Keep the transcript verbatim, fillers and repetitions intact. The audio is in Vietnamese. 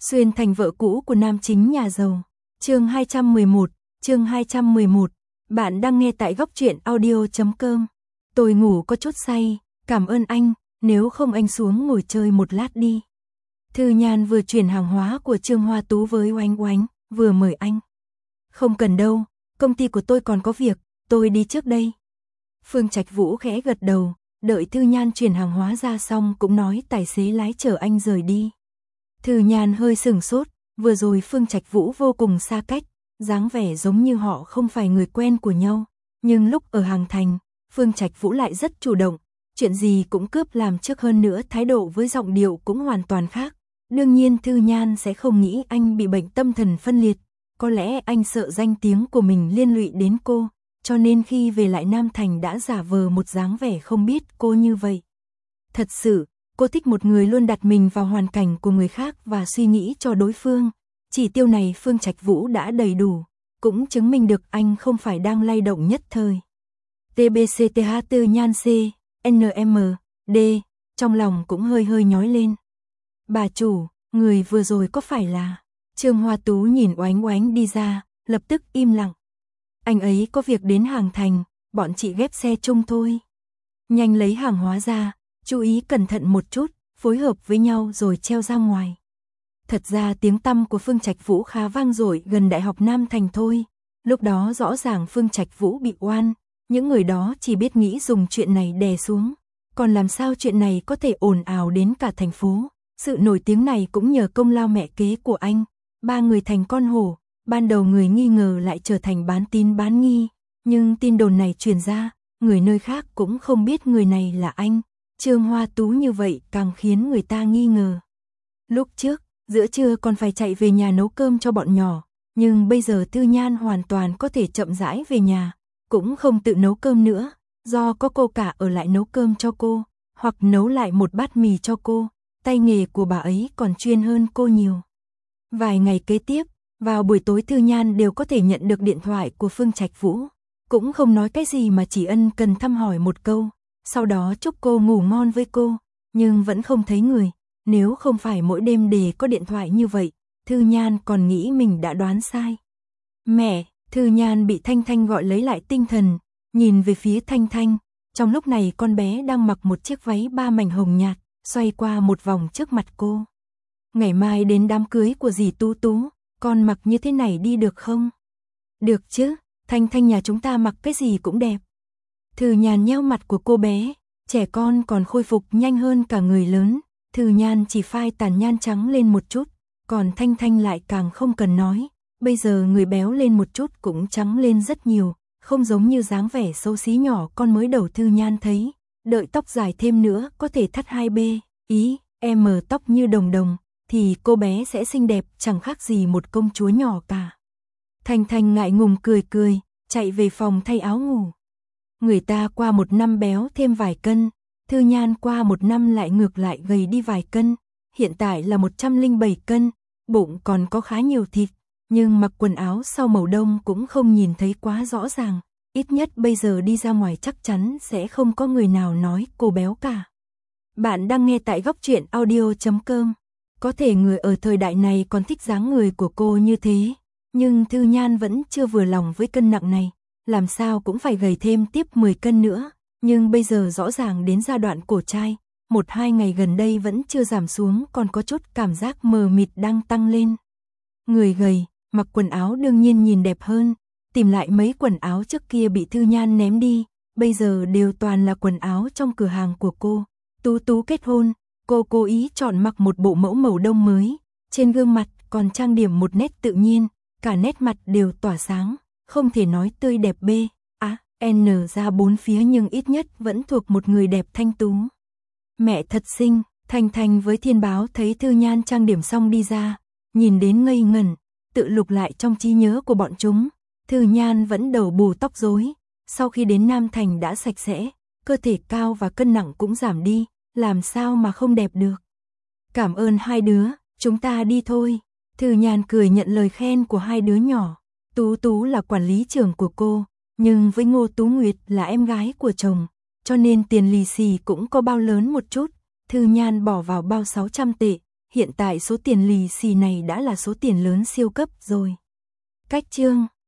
Xuyên thành vợ cũ của nam chính nhà giàu. Chương hai trăm mười một, chương hai trăm mười một. Bạn đang nghe tại góc truyện audio chấm com. Tôi ngủ có chút say, cảm ơn anh, nếu không anh xuống ngồi chơi một lát đi. Thư Nhan vừa chuyển hàng hóa của Trương Hoa Tú với Oánh Oánh, vừa mời anh. Không cần đâu, công ty của tôi còn có việc, tôi đi trước đây. Phương Trạch Vũ khẽ gật đầu, đợi Thư Nhan chuyển hàng hóa ra xong cũng nói tài xế lái chở anh rời đi. Thư Nhan hơi sửng sốt, vừa rồi Phương Trạch Vũ vô cùng xa cách, dáng vẻ giống như họ không phải người quen của nhau, nhưng lúc ở Hàng Thành, Phương Trạch Vũ lại rất chủ động, chuyện gì cũng cướp làm trước, hơn nữa thái độ với giọng điệu cũng hoàn toàn khác. Đương nhiên Thư Nhan sẽ không nghĩ anh bị bệnh tâm thần phân liệt, có lẽ anh sợ danh tiếng của mình liên lụy đến cô, cho nên khi về lại Nam Thành đã giả vờ một dáng vẻ không biết cô như vậy. Thật sự, cô thích một người luôn đặt mình vào hoàn cảnh của người khác và suy nghĩ cho đối phương. Chỉ tiêu này Phương Trạch Vũ đã đầy đủ, cũng chứng minh được anh không phải đang lay động nhất thời. tê bê xê tê hát Thư Nhan C, en em, D, trong lòng cũng hơi hơi nhói lên. Bà chủ, người vừa rồi có phải là... Trương Hoa Tú nhìn Oánh Oánh đi ra, lập tức im lặng. Anh ấy có việc đến Hàng Thành, bọn chị ghép xe chung thôi. Nhanh lấy hàng hóa ra, chú ý cẩn thận một chút, phối hợp với nhau rồi treo ra ngoài. Thật ra tiếng tăm của Phương Trạch Vũ khá vang dội gần Đại học Nam Thành thôi. Lúc đó rõ ràng Phương Trạch Vũ bị oan, những người đó chỉ biết nghĩ dùng chuyện này đè xuống. Còn làm sao chuyện này có thể ồn ào đến cả thành phố? Sự nổi tiếng này cũng nhờ công lao mẹ kế của anh. Ba người thành con hổ, ban đầu người nghi ngờ lại trở thành bán tín bán nghi. Nhưng tin đồn này truyền ra, người nơi khác cũng không biết người này là anh. Trương Hoa Tú như vậy càng khiến người ta nghi ngờ. Lúc trước, giữa trưa còn phải chạy về nhà nấu cơm cho bọn nhỏ, nhưng bây giờ Thư Nhan hoàn toàn có thể chậm rãi về nhà, cũng không tự nấu cơm nữa, do có cô cả ở lại nấu cơm cho cô, hoặc nấu lại một bát mì cho cô, tay nghề của bà ấy còn chuyên hơn cô nhiều. Vài ngày kế tiếp, vào buổi tối Thư Nhan đều có thể nhận được điện thoại của Phương Trạch Vũ, cũng không nói cái gì mà chỉ ân cần thăm hỏi một câu, sau đó chúc cô ngủ ngon với cô, nhưng vẫn không thấy người. Nếu không phải mỗi đêm đều có điện thoại như vậy, Thư Nhan còn nghĩ mình đã đoán sai. Mẹ, Thư Nhan bị Thanh Thanh gọi lấy lại tinh thần, nhìn về phía Thanh Thanh, trong lúc này con bé đang mặc một chiếc váy ba mảnh hồng nhạt, xoay qua một vòng trước mặt cô. Ngày mai đến đám cưới của dì Tú Tú, con mặc như thế này đi được không? Được chứ, Thanh Thanh nhà chúng ta mặc cái gì cũng đẹp. Thư Nhan nheo mặt của cô bé, trẻ con còn khôi phục nhanh hơn cả người lớn. Thư Nhan chỉ phai tàn nhan trắng lên một chút, còn Thanh Thanh lại càng không cần nói, bây giờ người béo lên một chút cũng trắng lên rất nhiều, không giống như dáng vẻ xấu xí nhỏ con mới đầu Thư Nhan thấy, đợi tóc dài thêm nữa có thể thắt hai bê, ý, em tóc như đồng đồng, thì cô bé sẽ xinh đẹp chẳng khác gì một công chúa nhỏ cả. Thanh Thanh ngại ngùng cười cười, chạy về phòng thay áo ngủ. Người ta qua một năm béo thêm vài cân, Thư Nhan qua một năm lại ngược lại gầy đi vài cân, hiện tại là một trăm lẻ bảy cân, bụng còn có khá nhiều thịt, nhưng mặc quần áo sau màu đông cũng không nhìn thấy quá rõ ràng, ít nhất bây giờ đi ra ngoài chắc chắn sẽ không có người nào nói cô béo cả. Bạn đang nghe tại góc truyện audio chấm com. Có thể người ở thời đại này còn thích dáng người của cô như thế, nhưng Thư Nhan vẫn chưa vừa lòng với cân nặng này, làm sao cũng phải gầy thêm tiếp mười cân nữa. Nhưng bây giờ rõ ràng đến giai đoạn cổ trai, một hai ngày gần đây vẫn chưa giảm xuống, còn có chút cảm giác mờ mịt đang tăng lên. Người gầy, mặc quần áo đương nhiên nhìn đẹp hơn, tìm lại mấy quần áo trước kia bị Thư Nhan ném đi, bây giờ đều toàn là quần áo trong cửa hàng của cô. Tú Tú kết hôn, cô cố ý chọn mặc một bộ mẫu màu đông mới, trên gương mặt còn trang điểm một nét tự nhiên, cả nét mặt đều tỏa sáng, không thể nói tươi đẹp bê. N ra bốn phía nhưng ít nhất vẫn thuộc một người đẹp thanh tú. Mẹ thật xinh, Thanh Thanh với Thiên Báo thấy Thư Nhan trang điểm xong đi ra, nhìn đến ngây ngẩn, tự lục lại trong trí nhớ của bọn chúng. Thư Nhan vẫn đầu bù tóc rối, sau khi đến Nam Thành đã sạch sẽ, cơ thể cao và cân nặng cũng giảm đi, làm sao mà không đẹp được. Cảm ơn hai đứa, chúng ta đi thôi. Thư Nhan cười nhận lời khen của hai đứa nhỏ. Tú Tú là quản lý trưởng của cô, nhưng với Ngô Tú Nguyệt là em gái của chồng, cho nên tiền lì xì cũng có bao lớn một chút. Thư Nhan bỏ vào bao sáu trăm tệ, hiện tại số tiền lì xì này đã là số tiền lớn siêu cấp rồi. Cách chương